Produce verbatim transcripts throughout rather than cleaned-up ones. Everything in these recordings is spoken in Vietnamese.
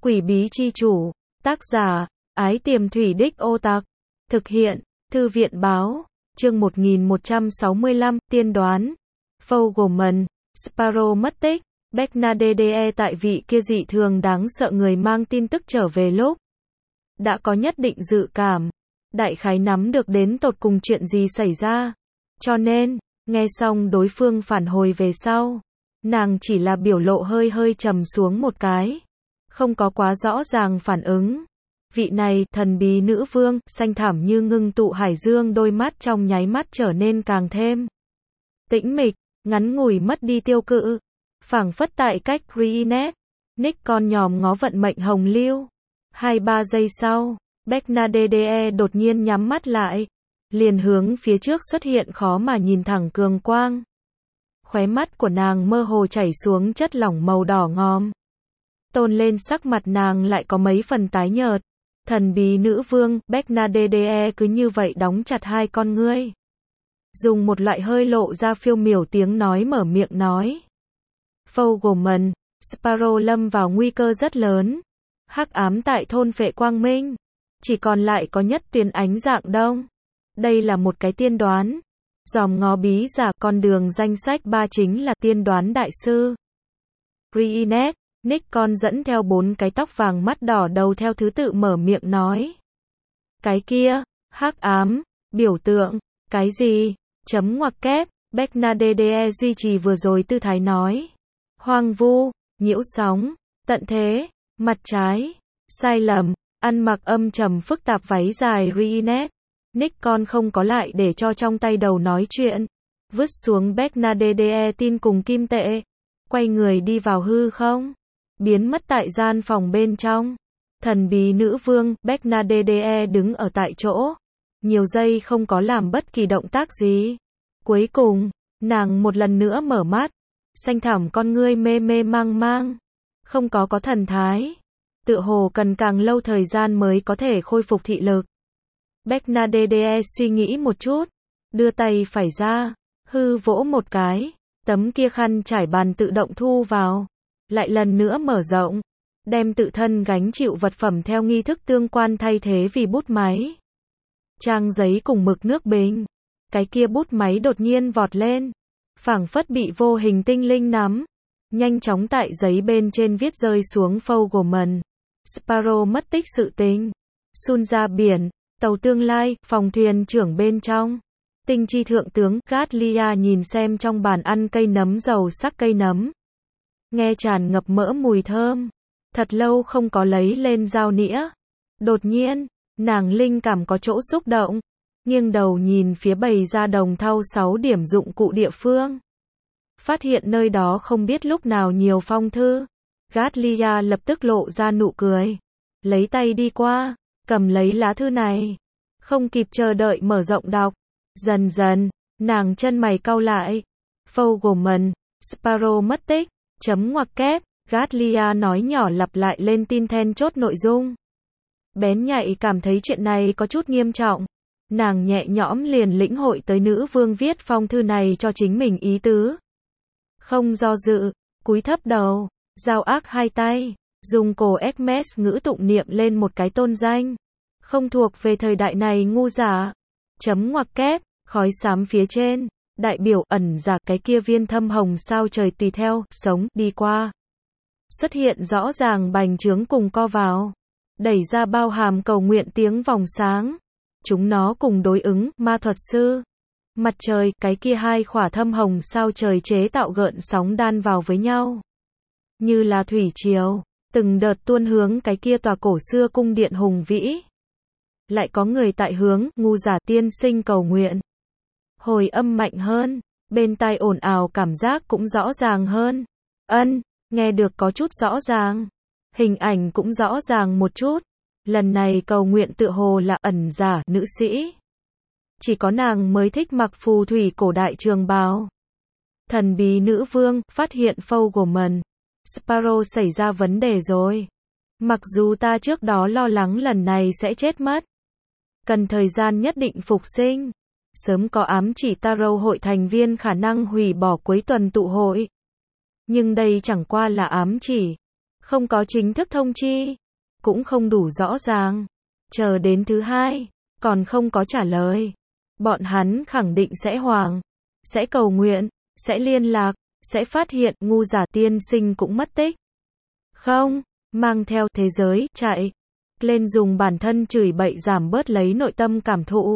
Quỷ bí chi chủ. Tác giả, Ái Tiềm Thủy Đích Ô Tặc. Thực hiện, Thư viện báo. Chương một nghìn một trăm sáu mươi lăm, tiên đoán. Fogelman, Sparrow mất tích. Bernadette tại vị kia dị thường đáng sợ người mang tin tức trở về lúc đã có nhất định dự cảm, đại khái nắm được đến tột cùng chuyện gì xảy ra. Cho nên, nghe xong đối phương phản hồi về sau, nàng chỉ là biểu lộ hơi hơi trầm xuống một cái, không có quá rõ ràng phản ứng. Vị này, thần bí nữ vương, xanh thẳm như ngưng tụ hải dương, đôi mắt trong nháy mắt trở nên càng thêm tĩnh mịch, ngắn ngủi mất đi tiêu cự, phảng phất tại cách Greenet. Nick con nhòm ngó vận mệnh hồng lưu. Hai ba giây sau, Bernadette đột nhiên nhắm mắt lại, liền hướng phía trước xuất hiện khó mà nhìn thẳng cường quang. Khóe mắt của nàng mơ hồ chảy xuống chất lỏng màu đỏ ngòm. Tôn lên sắc mặt nàng lại có mấy phần tái nhợt. Thần bí nữ vương, Bernadette cứ như vậy đóng chặt hai con ngươi. Dùng một loại hơi lộ ra phiêu miểu tiếng nói mở miệng nói. Fogelman, Sparrow lâm vào nguy cơ rất lớn. Hắc ám tại thôn phệ quang minh. Chỉ còn lại có nhất tuyến ánh dạng đông. Đây là một cái tiên đoán. Dòm ngó bí giả, con đường danh sách ba chính là tiên đoán đại sư. Greenet, Nick con dẫn theo bốn cái tóc vàng mắt đỏ đầu theo thứ tự mở miệng nói. Cái kia, hắc ám, biểu tượng, cái gì, chấm ngoặc kép, Bernadette duy trì vừa rồi tư thái nói. Hoang vu, nhiễu sóng, tận thế, mặt trái, sai lầm, ăn mặc âm trầm phức tạp váy dài Greenet. Nick con không có lại để cho trong tay đầu nói chuyện. Vứt xuống Bernadette tin cùng kim tệ. Quay người đi vào hư không. Biến mất tại gian phòng bên trong. Thần bí nữ vương, Bernadette đứng ở tại chỗ. Nhiều giây không có làm bất kỳ động tác gì. Cuối cùng, nàng một lần nữa mở mắt. Xanh thẳm con ngươi mê mê mang mang. Không có có thần thái. Tựa hồ cần càng lâu thời gian mới có thể khôi phục thị lực. Bernadette suy nghĩ một chút. Đưa tay phải ra. Hư vỗ một cái. Tấm kia khăn trải bàn tự động thu vào. Lại lần nữa mở rộng. Đem tự thân gánh chịu vật phẩm theo nghi thức tương quan thay thế vì bút máy. Trang giấy cùng mực nước bình. Cái kia bút máy đột nhiên vọt lên. Phảng phất bị vô hình tinh linh nắm. Nhanh chóng tại giấy bên trên viết rơi xuống Fogelman. Sparrow mất tích sự tình. Sun ra biển. Tàu tương lai, phòng thuyền trưởng bên trong. Tinh chi thượng tướng, Gatlia nhìn xem trong bàn ăn cây nấm dầu sắc cây nấm. Nghe tràn ngập mỡ mùi thơm. Thật lâu không có lấy lên dao nĩa. Đột nhiên, nàng linh cảm có chỗ xúc động. Nghiêng đầu nhìn phía bày ra đồng thau sáu điểm dụng cụ địa phương. Phát hiện nơi đó không biết lúc nào nhiều phong thư. Gatlia lập tức lộ ra nụ cười. Lấy tay đi qua, cầm lấy lá thư này. Không kịp chờ đợi mở rộng đọc. Dần dần, nàng chân mày cau lại. Fogelman, Sparrow mất tích, chấm ngoặc kép, Gatlia nói nhỏ lặp lại lên tin then chốt nội dung. Bén nhạy cảm thấy chuyện này có chút nghiêm trọng. Nàng nhẹ nhõm liền lĩnh hội tới nữ vương viết phong thư này cho chính mình ý tứ. Không do dự, cúi thấp đầu, giao ác hai tay, dùng cổ Hermes ngữ tụng niệm lên một cái tôn danh. Không thuộc về thời đại này ngu giả. Chấm ngoặc kép, khói xám phía trên, đại biểu ẩn giả cái kia viên thâm hồng sao trời tùy theo, sống, đi qua. Xuất hiện rõ ràng bành trướng cùng co vào. Đẩy ra bao hàm cầu nguyện tiếng vòng sáng. Chúng nó cùng đối ứng, ma thuật sư. Mặt trời, cái kia hai khỏa thâm hồng sao trời chế tạo gợn sóng đan vào với nhau. Như là thủy triều, từng đợt tuôn hướng cái kia tòa cổ xưa cung điện hùng vĩ. Lại có người tại hướng, ngu giả tiên sinh cầu nguyện. Hồi âm mạnh hơn, bên tai ồn ào cảm giác cũng rõ ràng hơn. Ân, nghe được có chút rõ ràng. Hình ảnh cũng rõ ràng một chút. Lần này cầu nguyện tựa hồ là ẩn giả, nữ sĩ. Chỉ có nàng mới thích mặc phù thủy cổ đại trường bào. Thần bí nữ vương, phát hiện Fogelman. Sparrow xảy ra vấn đề rồi. Mặc dù ta trước đó lo lắng lần này sẽ chết mất. Cần thời gian nhất định phục sinh. Sớm có ám chỉ Tarot hội thành viên khả năng hủy bỏ cuối tuần tụ hội. Nhưng đây chẳng qua là ám chỉ. Không có chính thức thông chi, cũng không đủ rõ ràng. Chờ đến thứ hai, còn không có trả lời. Bọn hắn khẳng định sẽ hoảng, sẽ cầu nguyện, sẽ liên lạc, sẽ phát hiện ngu giả tiên sinh cũng mất tích. Không, mang theo thế giới, chạy. Lên dùng bản thân chửi bậy giảm bớt lấy nội tâm cảm thụ.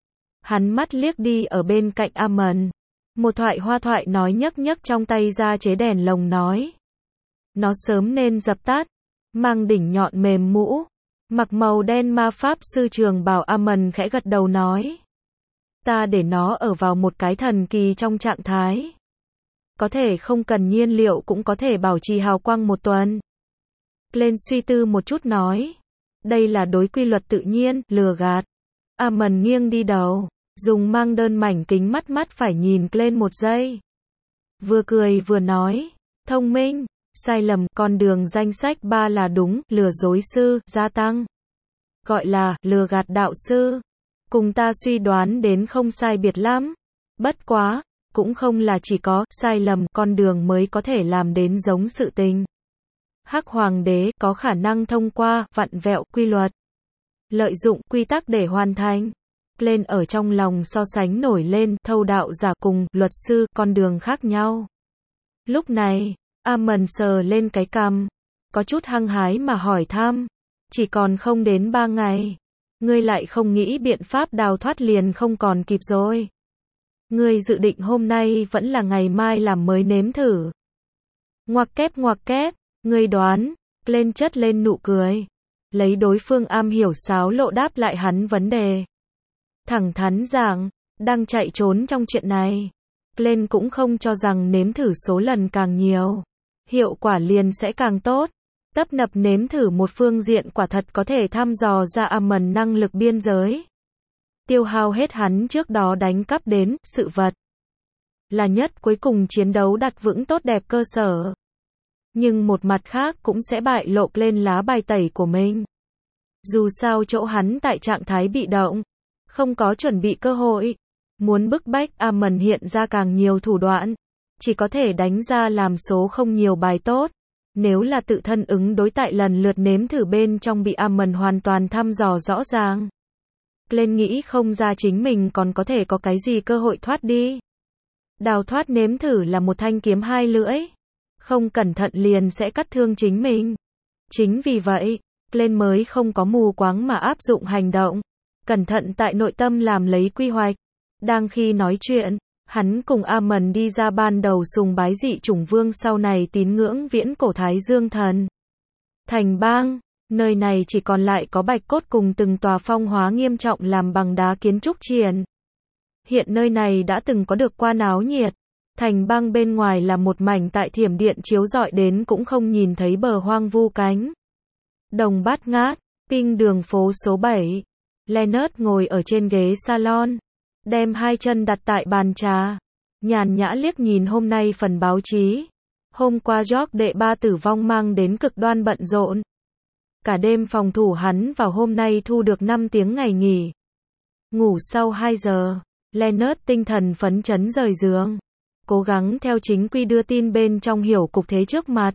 Hắn mắt liếc đi ở bên cạnh Amon. Một thoại hoa thoại nói nhấc nhấc trong tay ra chế đèn lồng nói. Nó sớm nên dập tắt. Mang đỉnh nhọn mềm mũ. Mặc màu đen ma pháp sư trường bào Amon khẽ gật đầu nói. Ta để nó ở vào một cái thần kỳ trong trạng thái. Có thể không cần nhiên liệu cũng có thể bảo trì hào quang một tuần. Lên suy tư một chút nói. Đây là đối quy luật tự nhiên, lừa gạt. Amon nghiêng đi đầu, dùng mang đơn mảnh kính mắt mắt phải nhìn lên một giây. Vừa cười vừa nói, thông minh, sai lầm, con đường danh sách ba là đúng, lừa dối sư, gia tăng. Gọi là, lừa gạt đạo sư. Cùng ta suy đoán đến không sai biệt lắm. Bất quá, cũng không là chỉ có, sai lầm, con đường mới có thể làm đến giống sự tình. Hắc Hoàng đế có khả năng thông qua, vặn vẹo, quy luật. Lợi dụng, quy tắc để hoàn thành. Lên ở trong lòng so sánh nổi lên, thâu đạo giả cùng, luật sư, con đường khác nhau. Lúc này, Amon sờ lên cái cằm. Có chút hăng hái mà hỏi thăm. Chỉ còn không đến ba ngày. Ngươi lại không nghĩ biện pháp đào thoát liền không còn kịp rồi. Ngươi dự định hôm nay vẫn là ngày mai làm mới nếm thử. Ngoặc kép ngoặc kép. Ngươi đoán, lên chất lên nụ cười. Lấy đối phương am hiểu sáo lộ đáp lại hắn vấn đề. Thẳng thắn giảng, đang chạy trốn trong chuyện này. Lên cũng không cho rằng nếm thử số lần càng nhiều, hiệu quả liền sẽ càng tốt. Tấp nập nếm thử một phương diện quả thật có thể thăm dò ra Amon năng lực biên giới. Tiêu hao hết hắn trước đó đánh cắp đến, sự vật. Là nhất cuối cùng chiến đấu đặt vững tốt đẹp cơ sở. Nhưng một mặt khác cũng sẽ bại lộ lên lá bài tẩy của mình. Dù sao chỗ hắn tại trạng thái bị động, không có chuẩn bị cơ hội. Muốn bức bách Amon hiện ra càng nhiều thủ đoạn, chỉ có thể đánh ra làm số không nhiều bài tốt. Nếu là tự thân ứng đối tại lần lượt nếm thử bên trong bị Amon hoàn toàn thăm dò rõ ràng. Lên nghĩ không ra chính mình còn có thể có cái gì cơ hội thoát đi. Đào thoát nếm thử là một thanh kiếm hai lưỡi. Không cẩn thận liền sẽ cắt thương chính mình. Chính vì vậy, lên mới không có mù quáng mà áp dụng hành động. Cẩn thận tại nội tâm làm lấy quy hoạch. Đang khi nói chuyện, hắn cùng Amon đi ra ban đầu sùng bái dị chủng vương sau này tín ngưỡng viễn cổ Thái Dương thần. Thành bang, nơi này chỉ còn lại có bạch cốt cùng từng tòa phong hóa nghiêm trọng làm bằng đá kiến trúc triền. Hiện nơi này đã từng có được qua náo nhiệt. Thành bang bên ngoài là một mảnh tại thiểm điện chiếu rọi đến cũng không nhìn thấy bờ hoang vu cánh. Đồng bát ngát, Ping đường phố số bảy. Leonard ngồi ở trên ghế salon, đem hai chân đặt tại bàn trà, nhàn nhã liếc nhìn hôm nay phần báo chí. Hôm qua George đệ ba tử vong mang đến cực đoan bận rộn. Cả đêm phòng thủ hắn vào hôm nay thu được năm tiếng ngày nghỉ. Ngủ sau hai giờ, Leonard tinh thần phấn chấn rời giường. Cố gắng theo chính quy đưa tin bên trong hiểu cục thế trước mặt.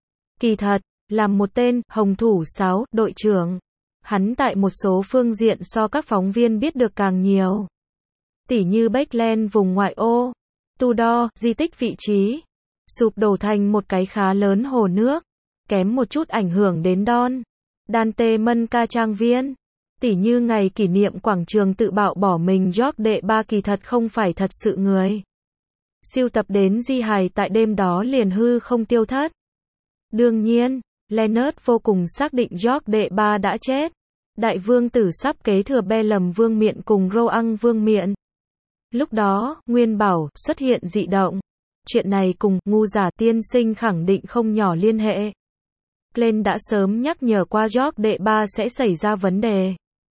Kỳ thật, làm một tên hồng thủ sáu đội trưởng, hắn tại một số phương diện so các phóng viên biết được càng nhiều. Tỉ như Backland vùng ngoại ô, Tudor, di tích vị trí, sụp đổ thành một cái khá lớn hồ nước, kém một chút ảnh hưởng đến Don, Dante Mân ca trang viên. Tỉ như ngày kỷ niệm quảng trường tự bạo bỏ mình George đệ ba kỳ thật không phải thật sự người. Siêu tập đến di hài tại đêm đó liền hư không tiêu thất. Đương nhiên, Leonard vô cùng xác định George đệ ba đã chết. Đại vương tử sắp kế thừa Bellum vương miện cùng Rohan vương miện. Lúc đó, Nguyên Bảo xuất hiện dị động. Chuyện này cùng ngu giả tiên sinh khẳng định không nhỏ liên hệ. Glenn đã sớm nhắc nhở qua George đệ ba sẽ xảy ra vấn đề.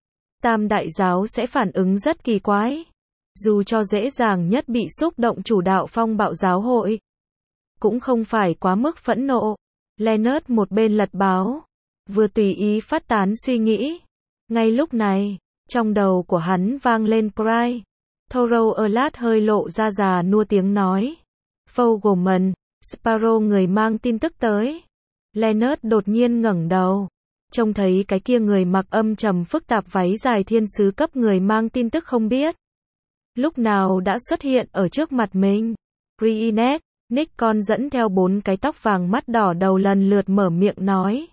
Tam đại giáo sẽ phản ứng rất kỳ quái. Dù cho dễ dàng nhất bị xúc động chủ đạo phong bạo giáo hội, cũng không phải quá mức phẫn nộ. Leonard một bên lật báo, vừa tùy ý phát tán suy nghĩ. Ngay lúc này, trong đầu của hắn vang lên Pride. Thorough Alert hơi lộ ra già nua tiếng nói. Fogelman, Sparrow người mang tin tức tới. Leonard đột nhiên ngẩng đầu, trông thấy cái kia người mặc âm trầm phức tạp váy dài thiên sứ cấp người mang tin tức không biết lúc nào đã xuất hiện ở trước mặt mình. Reenact, Nick con dẫn theo bốn cái tóc vàng mắt đỏ đầu lần lượt mở miệng nói.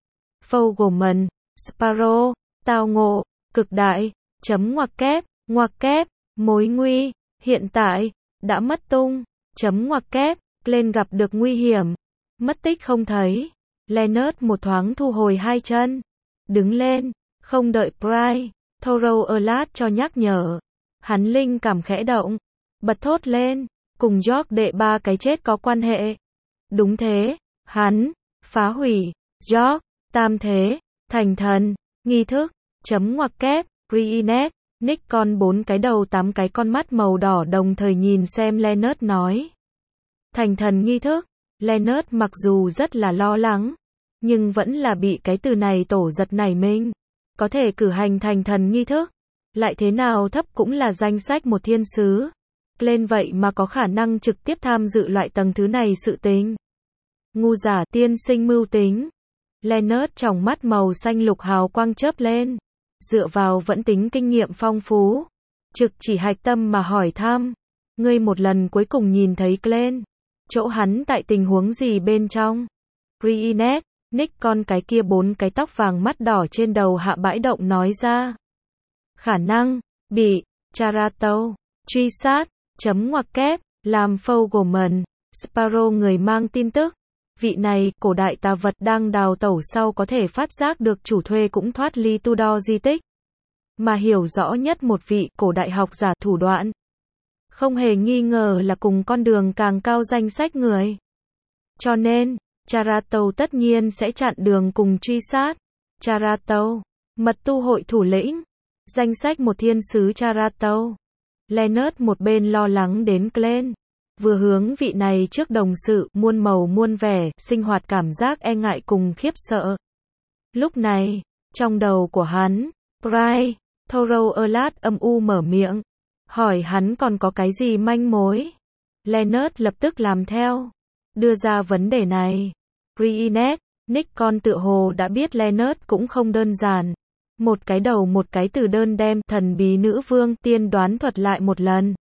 Fogelman, Sparrow, tao ngộ, cực đại, chấm ngoặc kép, ngoặc kép, mối nguy, hiện tại, đã mất tung, chấm ngoặc kép, lên gặp được nguy hiểm, mất tích không thấy. Leonard một thoáng thu hồi hai chân, đứng lên, không đợi Bryce, Thorough alert cho nhắc nhở. Hắn linh cảm khẽ động, bật thốt lên, cùng George đệ ba cái chết có quan hệ. Đúng thế, hắn, phá hủy, George, tam thế, thành thần, nghi thức, chấm ngoặc kép, reenact, Nick con bốn cái đầu tám cái con mắt màu đỏ đồng thời nhìn xem Leonard nói. Thành thần nghi thức, Leonard mặc dù rất là lo lắng, nhưng vẫn là bị cái từ này tổ giật nảy mình. Có thể cử hành thành thần nghi thức, lại thế nào thấp cũng là danh sách một thiên sứ. Lên vậy mà có khả năng trực tiếp tham dự loại tầng thứ này sự tình. Ngu giả tiên sinh mưu tính. Leonard trong mắt màu xanh lục hào quang chớp lên. Dựa vào vẫn tính kinh nghiệm phong phú. Trực chỉ hạch tâm mà hỏi thăm. Ngươi một lần cuối cùng nhìn thấy Glenn. Chỗ hắn tại tình huống gì bên trong? Reenact, Nick con cái kia bốn cái tóc vàng mắt đỏ trên đầu hạ bãi động nói ra. Khả năng, bị, Charato, truy sát, chấm ngoặc kép, làm Fogelman, Sparrow người mang tin tức. Vị này, cổ đại tà vật đang đào tẩu sau có thể phát giác được chủ thuê cũng thoát ly Tudor di tích. Mà hiểu rõ nhất một vị cổ đại học giả thủ đoạn. Không hề nghi ngờ là cùng con đường càng cao danh sách người. Cho nên, Charato tất nhiên sẽ chặn đường cùng truy sát. Charato, mật tu hội thủ lĩnh. Danh sách một thiên sứ Charato. Leonard một bên lo lắng đến Glenn, vừa hướng vị này trước đồng sự muôn màu muôn vẻ, sinh hoạt cảm giác e ngại cùng khiếp sợ. Lúc này, trong đầu của hắn, Bryce, Thorough alert âm u mở miệng, hỏi hắn còn có cái gì manh mối. Leonard lập tức làm theo, đưa ra vấn đề này. Reenact, Nick con tựa hồ đã biết Leonard cũng không đơn giản. Một cái đầu một cái từ đơn đem thần bí nữ vương tiên đoán thuật lại một lần.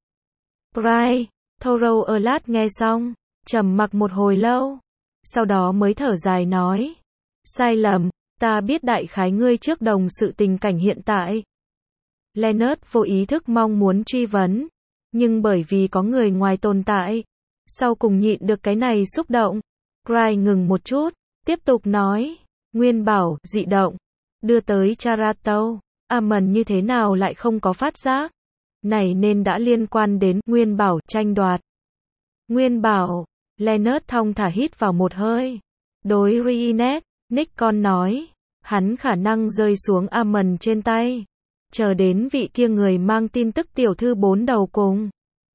Bryce, Thorough alert nghe xong, trầm mặc một hồi lâu, sau đó mới thở dài nói. Sai lầm, ta biết đại khái ngươi trước đồng sự tình cảnh hiện tại. Leonard vô ý thức mong muốn truy vấn, nhưng bởi vì có người ngoài tồn tại, sau cùng nhịn được cái này xúc động. Bryce ngừng một chút, tiếp tục nói, nguyên bảo, dị động, đưa tới Charato, Amon như thế nào lại không có phát giác. Này nên đã liên quan đến nguyên bảo tranh đoạt. Nguyên bảo, Leonard thong thả hít vào một hơi. Đối Reenact, Nick con nói, hắn khả năng rơi xuống Amon trên tay. Chờ đến vị kia người mang tin tức tiểu thư bốn đầu cùng.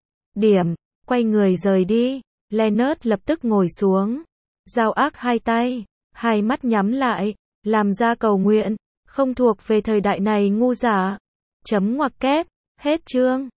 Điểm, quay người rời đi. Leonard lập tức ngồi xuống. Giao ác hai tay, hai mắt nhắm lại, làm ra cầu nguyện, không thuộc về thời đại này ngu giả. Chấm ngoặc kép, hết chương.